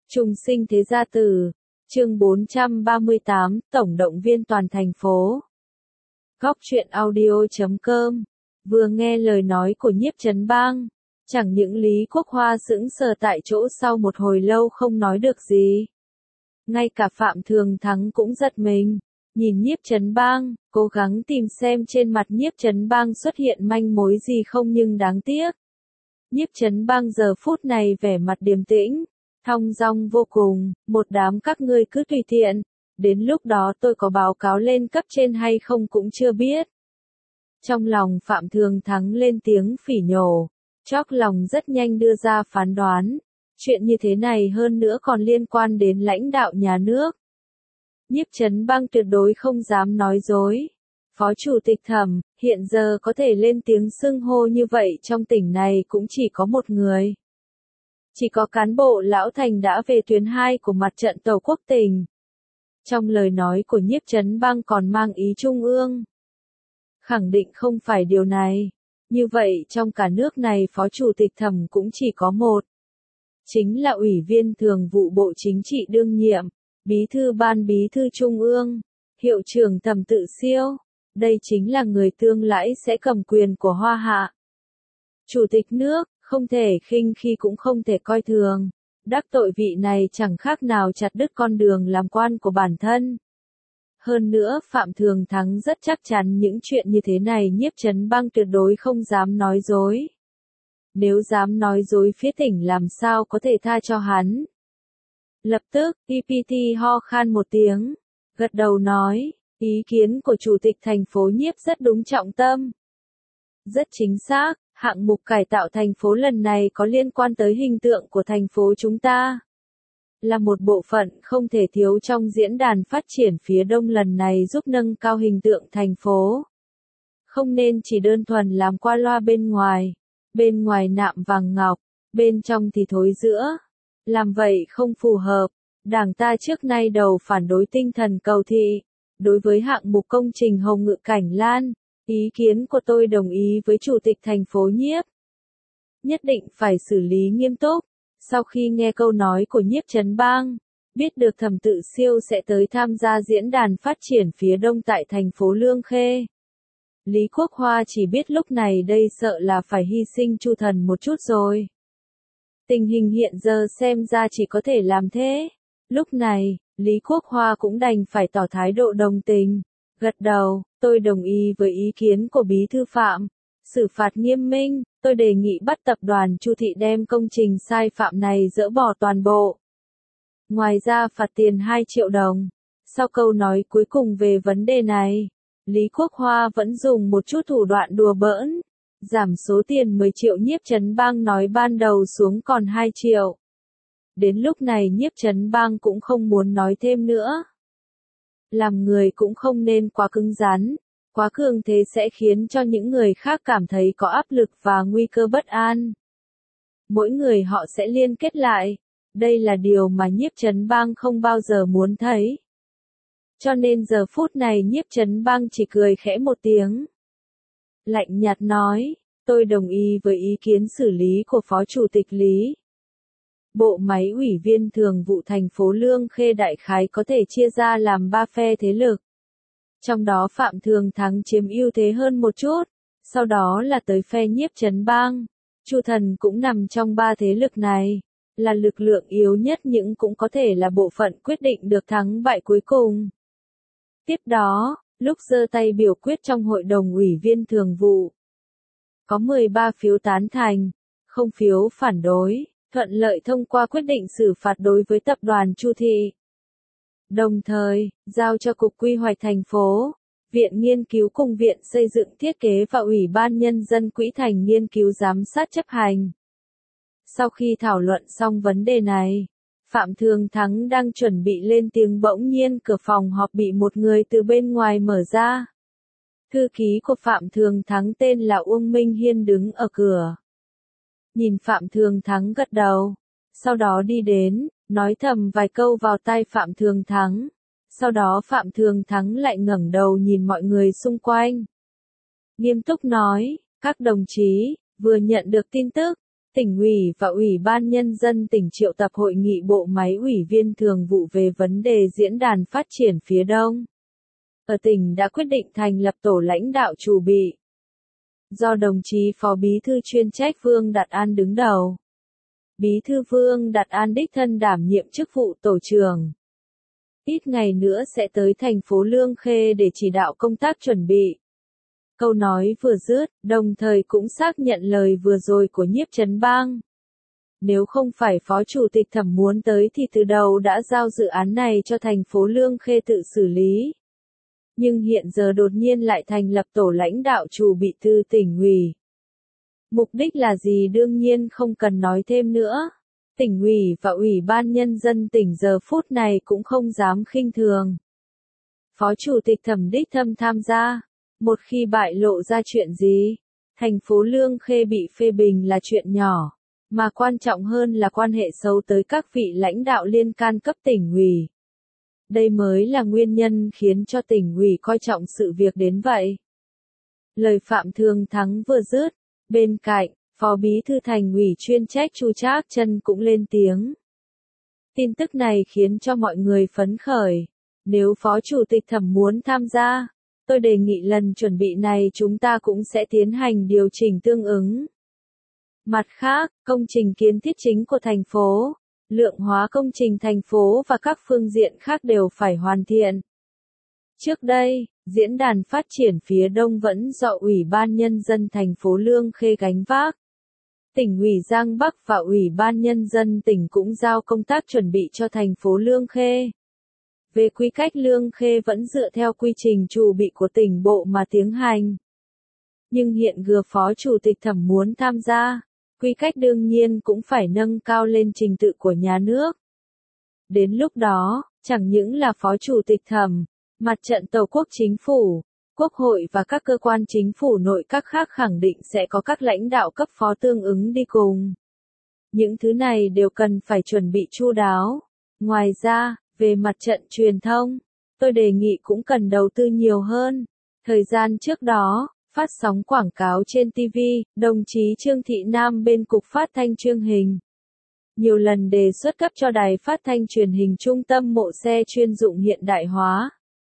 Trùng sinh thế gia tử, chương 438, Tổng động viên toàn thành phố. Góc truyện audio.com, vừa nghe lời nói của Nhiếp Chấn Bang, chẳng những Lý Quốc Hoa sững sờ tại chỗ sau một hồi lâu không nói được gì. Ngay cả Phạm Thường Thắng cũng giật mình, nhìn Nhiếp Chấn Bang, cố gắng tìm xem trên mặt Nhiếp Chấn Bang xuất hiện manh mối gì không nhưng đáng tiếc. Nhiếp Chấn Bang giờ phút này vẻ mặt điềm tĩnh, thong dong vô cùng, một đám các ngươi cứ tùy tiện, đến lúc đó tôi có báo cáo lên cấp trên hay không cũng chưa biết. Trong lòng Phạm Thường Thắng lên tiếng phỉ nhổ, chót lòng rất nhanh đưa ra phán đoán, chuyện như thế này hơn nữa còn liên quan đến lãnh đạo nhà nước. Nhiếp Chấn Bang tuyệt đối không dám nói dối. Phó Chủ tịch Thẩm, hiện giờ có thể lên tiếng xưng hô như vậy trong tỉnh này cũng chỉ có một người. Chỉ có cán bộ Lão Thành đã về tuyến 2 của mặt trận Tổ quốc tỉnh. Trong lời nói của Nhiếp Chấn Bang còn mang ý trung ương. Khẳng định không phải điều này. Như vậy trong cả nước này Phó Chủ tịch Thẩm cũng chỉ có một. Chính là Ủy viên Thường vụ Bộ Chính trị đương nhiệm, Bí thư Ban Bí thư Trung ương, Hiệu trưởng Thẩm Tự Siêu. Đây chính là người tương lai sẽ cầm quyền của Hoa Hạ. Chủ tịch nước, không thể khinh khi cũng không thể coi thường. Đắc tội vị này chẳng khác nào chặt đứt con đường làm quan của bản thân. Hơn nữa Phạm Thường Thắng rất chắc chắn những chuyện như thế này Nhiếp Chấn Bang tuyệt đối không dám nói dối. Nếu dám nói dối phía tỉnh làm sao có thể tha cho hắn. Lập tức, EPT ho khan một tiếng, gật đầu nói, ý kiến của Chủ tịch thành phố Nhiếp rất đúng trọng tâm. Rất chính xác, hạng mục cải tạo thành phố lần này có liên quan tới hình tượng của thành phố chúng ta. Là một bộ phận không thể thiếu trong diễn đàn phát triển phía Đông lần này giúp nâng cao hình tượng thành phố. Không nên chỉ đơn thuần làm qua loa bên ngoài nạm vàng ngọc, bên trong thì thối giữa. Làm vậy không phù hợp, Đảng ta trước nay đầu phản đối tinh thần cầu thị. Đối với hạng mục công trình Hồng Ngự Cảnh Lan, ý kiến của tôi đồng ý với Chủ tịch thành phố Nhiếp. Nhất định phải xử lý nghiêm túc. Sau khi nghe câu nói của Nhiếp Chấn Bang, biết được Thẩm Tự Siêu sẽ tới tham gia diễn đàn phát triển phía Đông tại thành phố Lương Khê. Lý Quốc Hoa chỉ biết lúc này đây sợ là phải hy sinh Chu Thần một chút rồi. Tình hình hiện giờ xem ra chỉ có thể làm thế. Lúc này, Lý Quốc Hoa cũng đành phải tỏ thái độ đồng tình. Gật đầu, tôi đồng ý với ý kiến của Bí thư Phạm. Xử phạt nghiêm minh, tôi đề nghị bắt tập đoàn Chu Thị đem công trình sai phạm này dỡ bỏ toàn bộ. Ngoài ra phạt tiền 2 triệu đồng. Sau câu nói cuối cùng về vấn đề này, Lý Quốc Hoa vẫn dùng một chút thủ đoạn đùa bỡn. Giảm số tiền 10 triệu Nhiếp Chấn Bang nói ban đầu xuống còn 2 triệu. Đến lúc này Nhiếp Chấn Bang cũng không muốn nói thêm nữa. Làm người cũng không nên quá cứng rắn, quá cường thế sẽ khiến cho những người khác cảm thấy có áp lực và nguy cơ bất an. Mỗi người họ sẽ liên kết lại, đây là điều mà Nhiếp Chấn Bang không bao giờ muốn thấy. Cho nên giờ phút này Nhiếp Chấn Bang chỉ cười khẽ một tiếng. Lạnh nhạt nói, tôi đồng ý với ý kiến xử lý của Phó Chủ tịch Lý. Bộ máy ủy viên thường vụ thành phố Lương Khê đại khái có thể chia ra làm 3 phe thế lực. Trong đó Phạm Thường Thắng chiếm ưu thế hơn một chút, sau đó là tới phe Nhiếp Chấn Bang. Chu Thần cũng nằm trong 3 thế lực này, là lực lượng yếu nhất nhưng cũng có thể là bộ phận quyết định được thắng bại cuối cùng. Tiếp đó, lúc giơ tay biểu quyết trong hội đồng ủy viên thường vụ, có 13 phiếu tán thành, không phiếu phản đối, thuận lợi thông qua quyết định xử phạt đối với tập đoàn Chu Thị. Đồng thời, giao cho Cục Quy hoạch thành phố, Viện Nghiên cứu cùng Viện Xây dựng Thiết kế và Ủy ban Nhân dân Quỹ thành nghiên cứu giám sát chấp hành. Sau khi thảo luận xong vấn đề này, Phạm Thường Thắng đang chuẩn bị lên tiếng bỗng nhiên cửa phòng họp bị một người từ bên ngoài mở ra. Thư ký của Phạm Thường Thắng tên là Uông Minh Hiên đứng ở cửa. Nhìn Phạm Thường Thắng gật đầu, sau đó đi đến, nói thầm vài câu vào tai Phạm Thường Thắng. Sau đó Phạm Thường Thắng lại ngẩng đầu nhìn mọi người xung quanh. Nghiêm túc nói, các đồng chí, vừa nhận được tin tức, Tỉnh ủy và Ủy ban Nhân dân tỉnh triệu tập hội nghị bộ máy ủy viên thường vụ về vấn đề diễn đàn phát triển phía Đông. Ở tỉnh đã quyết định thành lập tổ lãnh đạo chủ bị, do đồng chí Phó Bí thư chuyên trách Vương Đạt An đứng đầu. Bí thư Vương Đạt An đích thân đảm nhiệm chức vụ tổ trưởng. Ít ngày nữa sẽ tới thành phố Lương Khê để chỉ đạo công tác chuẩn bị. Câu nói vừa dứt, đồng thời cũng xác nhận lời vừa rồi của Nhiếp Chấn Bang. Nếu không phải Phó Chủ tịch Thẩm muốn tới thì từ đầu đã giao dự án này cho thành phố Lương Khê tự xử lý. Nhưng hiện giờ đột nhiên lại thành lập tổ lãnh đạo chủ bị từ tỉnh ủy. Mục đích là gì đương nhiên không cần nói thêm nữa. Tỉnh ủy và Ủy ban Nhân dân tỉnh giờ phút này cũng không dám khinh thường. Phó Chủ tịch Thẩm đích thân tham gia. Một khi bại lộ ra chuyện gì, thành phố Lương Khê bị phê bình là chuyện nhỏ, mà quan trọng hơn là quan hệ xấu tới các vị lãnh đạo liên can cấp tỉnh ủy. Đây mới là nguyên nhân khiến cho tỉnh ủy coi trọng sự việc đến vậy. Lời Phạm Thường Thắng vừa dứt, bên cạnh, Phó Bí thư Thành ủy chuyên trách Chu Trác Chân cũng lên tiếng. Tin tức này khiến cho mọi người phấn khởi. Nếu Phó Chủ tịch Thẩm muốn tham gia, tôi đề nghị lần chuẩn bị này chúng ta cũng sẽ tiến hành điều chỉnh tương ứng. Mặt khác, công trình kiến thiết chính của thành phố, lượng hóa công trình thành phố và các phương diện khác đều phải hoàn thiện. Trước đây, diễn đàn phát triển phía Đông vẫn do Ủy ban Nhân dân thành phố Lương Khê gánh vác. Tỉnh ủy Giang Bắc và Ủy ban Nhân dân tỉnh cũng giao công tác chuẩn bị cho thành phố Lương Khê. Về quy cách Lương Khê vẫn dựa theo quy trình chủ bị của tỉnh bộ mà tiến hành. Nhưng hiện Phó Chủ tịch Thẩm muốn tham gia, quy cách đương nhiên cũng phải nâng cao lên trình tự của nhà nước. Đến lúc đó, chẳng những là Phó Chủ tịch Thẩm, Mặt trận Tổ quốc Chính phủ, Quốc hội và các cơ quan chính phủ nội các khác khẳng định sẽ có các lãnh đạo cấp phó tương ứng đi cùng. Những thứ này đều cần phải chuẩn bị chu đáo. Ngoài ra, về mặt trận truyền thông, tôi đề nghị cũng cần đầu tư nhiều hơn. Thời gian trước đó, phát sóng quảng cáo trên TV, đồng chí Trương Thị Nam bên Cục Phát thanh Truyền hình nhiều lần đề xuất cấp cho đài phát thanh truyền hình trung tâm mộ xe chuyên dụng hiện đại hóa.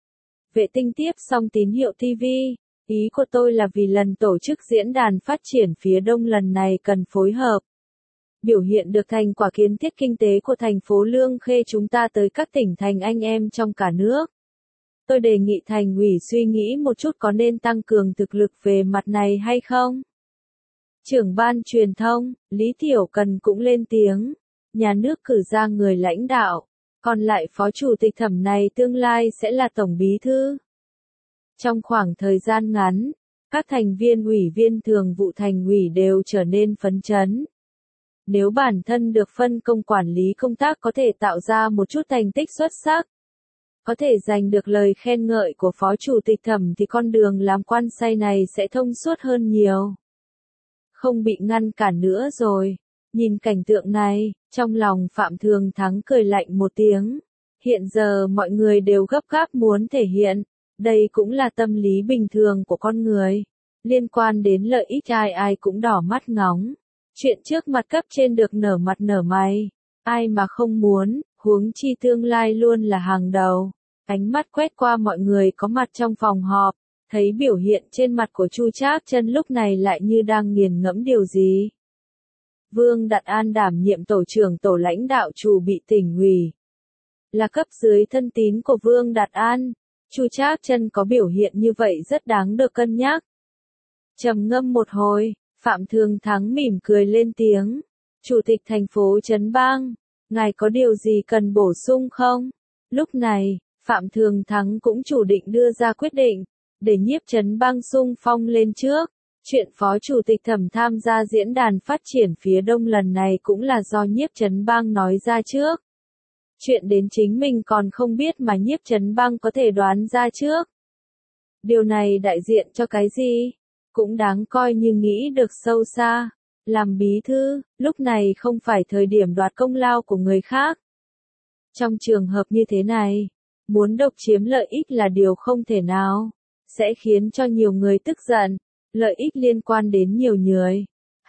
Vệ tinh tiếp sóng tín hiệu TV, ý của tôi là vì lần tổ chức diễn đàn phát triển phía Đông lần này cần phối hợp. Biểu hiện được thành quả kiến thiết kinh tế của thành phố Lương Khê chúng ta tới các tỉnh thành anh em trong cả nước. Tôi đề nghị thành ủy suy nghĩ một chút có nên tăng cường thực lực về mặt này hay không? Trưởng ban truyền thông, Lý Thiểu Cần cũng lên tiếng. Nhà nước cử ra người lãnh đạo, còn lại Phó Chủ tịch Thẩm này tương lai sẽ là Tổng Bí thư. Trong khoảng thời gian ngắn, các thành viên ủy viên thường vụ thành ủy đều trở nên phấn chấn. Nếu bản thân được phân công quản lý công tác có thể tạo ra một chút thành tích xuất sắc, có thể giành được lời khen ngợi của Phó Chủ tịch Thẩm thì con đường làm quan sai này sẽ thông suốt hơn nhiều. Không bị ngăn cản nữa rồi. Nhìn cảnh tượng này, trong lòng Phạm Thường Thắng cười lạnh một tiếng. Hiện giờ mọi người đều gấp gáp muốn thể hiện. Đây cũng là tâm lý bình thường của con người. Liên quan đến lợi ích ai ai cũng đỏ mắt ngóng. Chuyện trước mặt cấp trên được nở mặt nở mày. Ai mà không muốn, huống chi tương lai luôn là hàng đầu. Ánh mắt quét qua mọi người có mặt trong phòng họp. Thấy biểu hiện trên mặt của Chu Trác Chân lúc này lại như đang nghiền ngẫm điều gì. Vương Đạt An đảm nhiệm tổ trưởng tổ lãnh đạo chủ bị tỉnh ủy. Là cấp dưới thân tín của Vương Đạt An, Chu Trác Chân có biểu hiện như vậy rất đáng được cân nhắc. Trầm ngâm một hồi, Phạm Thường Thắng mỉm cười lên tiếng. Chủ tịch thành phố Trấn Bang, ngài có điều gì cần bổ sung không? Lúc này, Phạm Thường Thắng cũng chủ định đưa ra quyết định, để Nhiếp Chấn Bang xung phong lên trước. Chuyện Phó Chủ tịch Thẩm tham gia diễn đàn phát triển phía Đông lần này cũng là do Nhiếp Chấn Bang nói ra trước. Chuyện đến chính mình còn không biết mà Nhiếp Chấn Bang có thể đoán ra trước. Điều này đại diện cho cái gì? Cũng đáng coi như nghĩ được sâu xa. Làm bí thư, lúc này không phải thời điểm đoạt công lao của người khác. Trong trường hợp như thế này, muốn độc chiếm lợi ích là điều không thể nào. Sẽ khiến cho nhiều người tức giận. Lợi ích liên quan đến nhiều người.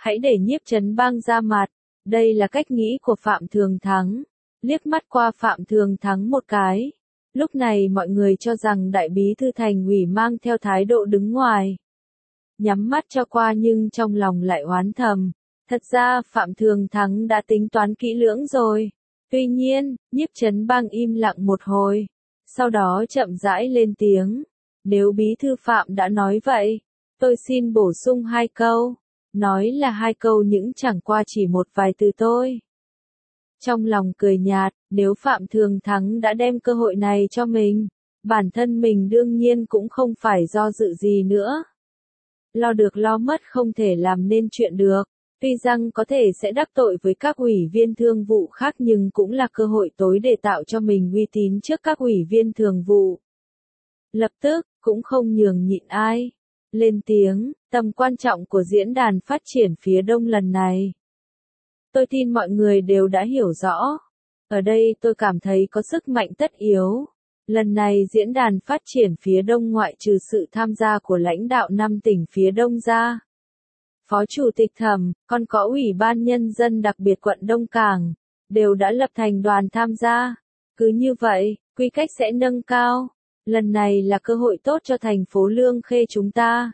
Hãy để Nhiếp Chấn Bang ra mặt. Đây là cách nghĩ của Phạm Thường Thắng. Liếc mắt qua Phạm Thường Thắng một cái. Lúc này mọi người cho rằng đại bí thư thành ủy mang theo thái độ đứng ngoài. Nhắm mắt cho qua nhưng trong lòng lại oán thầm. Thật ra Phạm Thường Thắng đã tính toán kỹ lưỡng rồi. Tuy nhiên, Nhiếp Chấn Bang im lặng một hồi. Sau đó chậm rãi lên tiếng. Nếu bí thư Phạm đã nói vậy, tôi xin bổ sung 2 câu. Nói là 2 câu những chẳng qua chỉ một vài từ thôi. Trong lòng cười nhạt, nếu Phạm Thường Thắng đã đem cơ hội này cho mình, bản thân mình đương nhiên cũng không phải do dự gì nữa. Lo được lo mất không thể làm nên chuyện được. Tuy rằng có thể sẽ đắc tội với các ủy viên thường vụ khác nhưng cũng là cơ hội tối để tạo cho mình uy tín trước các ủy viên thường vụ. Lập tức, cũng không nhường nhịn ai. Lên tiếng, tầm quan trọng của diễn đàn phát triển phía Đông lần này. Tôi tin mọi người đều đã hiểu rõ. Ở đây tôi cảm thấy có sức mạnh tất yếu. Lần này diễn đàn phát triển phía Đông ngoại trừ sự tham gia của lãnh đạo 5 tỉnh phía Đông ra. Phó Chủ tịch Thẩm, còn có Ủy ban Nhân dân đặc biệt quận Đông Cảng, đều đã lập thành đoàn tham gia. Cứ như vậy, quy cách sẽ nâng cao. Lần này là cơ hội tốt cho thành phố Lương Khê chúng ta.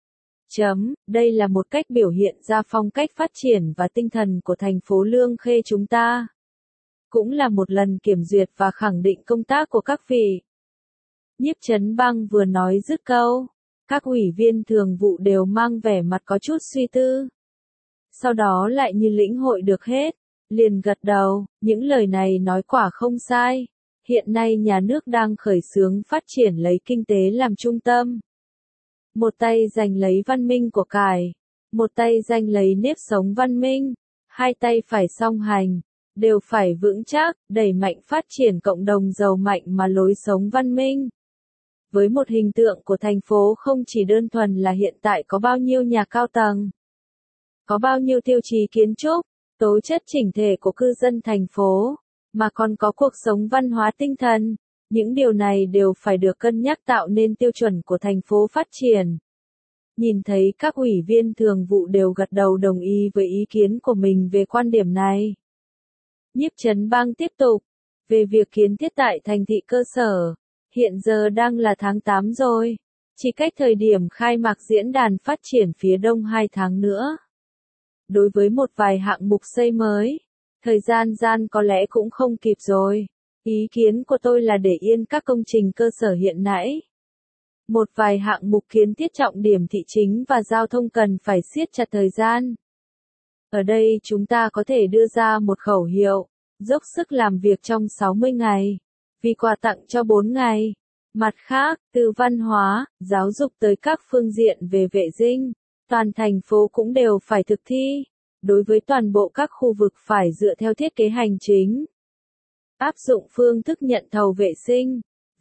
Đây là một cách biểu hiện ra phong cách phát triển và tinh thần của thành phố Lương Khê chúng ta. Cũng là một lần kiểm duyệt và khẳng định công tác của các vị. Nhiếp Chấn Bang vừa nói dứt câu. Các ủy viên thường vụ đều mang vẻ mặt có chút suy tư. Sau đó lại như lĩnh hội được hết, liền gật đầu, những lời này nói quả không sai. Hiện nay nhà nước đang khởi xướng phát triển lấy kinh tế làm trung tâm. Một tay giành lấy văn minh của cải, một tay giành lấy nếp sống văn minh, hai tay phải song hành, đều phải vững chắc, đẩy mạnh phát triển cộng đồng giàu mạnh mà lối sống văn minh. Với một hình tượng của thành phố không chỉ đơn thuần là hiện tại có bao nhiêu nhà cao tầng, có bao nhiêu tiêu chí kiến trúc, tố chất chỉnh thể của cư dân thành phố, mà còn có cuộc sống văn hóa tinh thần. Những điều này đều phải được cân nhắc tạo nên tiêu chuẩn của thành phố phát triển. Nhìn thấy các ủy viên thường vụ đều gật đầu đồng ý với ý kiến của mình về quan điểm này. Nhiếp Chấn Bang tiếp tục, về việc kiến thiết tại thành thị cơ sở, hiện giờ đang là tháng 8 rồi, chỉ cách thời điểm khai mạc diễn đàn phát triển phía Đông 2 tháng nữa. Đối với một vài hạng mục xây mới, thời gian có lẽ cũng không kịp rồi. Ý kiến của tôi là để yên các công trình cơ sở hiện nãy. Một vài hạng mục kiến thiết trọng điểm thị chính và giao thông cần phải siết chặt thời gian. Ở đây chúng ta có thể đưa ra một khẩu hiệu, dốc sức làm việc trong 60 ngày, vì quà tặng cho 4 ngày. Mặt khác, từ văn hóa, giáo dục tới các phương diện về vệ sinh, toàn thành phố cũng đều phải thực thi. Đối với toàn bộ các khu vực phải dựa theo thiết kế hành chính. Áp dụng phương thức nhận thầu vệ sinh,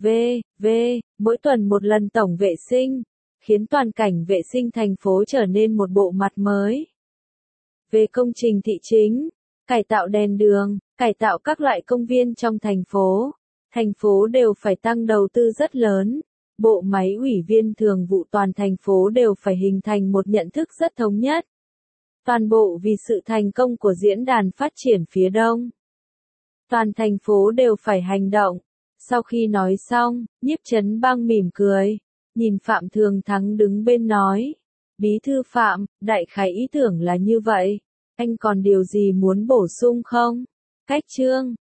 mỗi tuần một lần tổng vệ sinh, khiến toàn cảnh vệ sinh thành phố trở nên một bộ mặt mới. Về công trình thị chính, cải tạo đèn đường, cải tạo các loại công viên trong thành phố đều phải tăng đầu tư rất lớn. Bộ máy ủy viên thường vụ toàn thành phố đều phải hình thành một nhận thức rất thống nhất. Toàn bộ vì sự thành công của diễn đàn phát triển phía Đông. Toàn thành phố đều phải hành động. Sau khi nói xong, Nhiếp Chấn Bang mỉm cười, nhìn Phạm Thường Thắng đứng bên nói. Bí thư Phạm, đại khái ý tưởng là như vậy. Anh còn điều gì muốn bổ sung không? Cách chương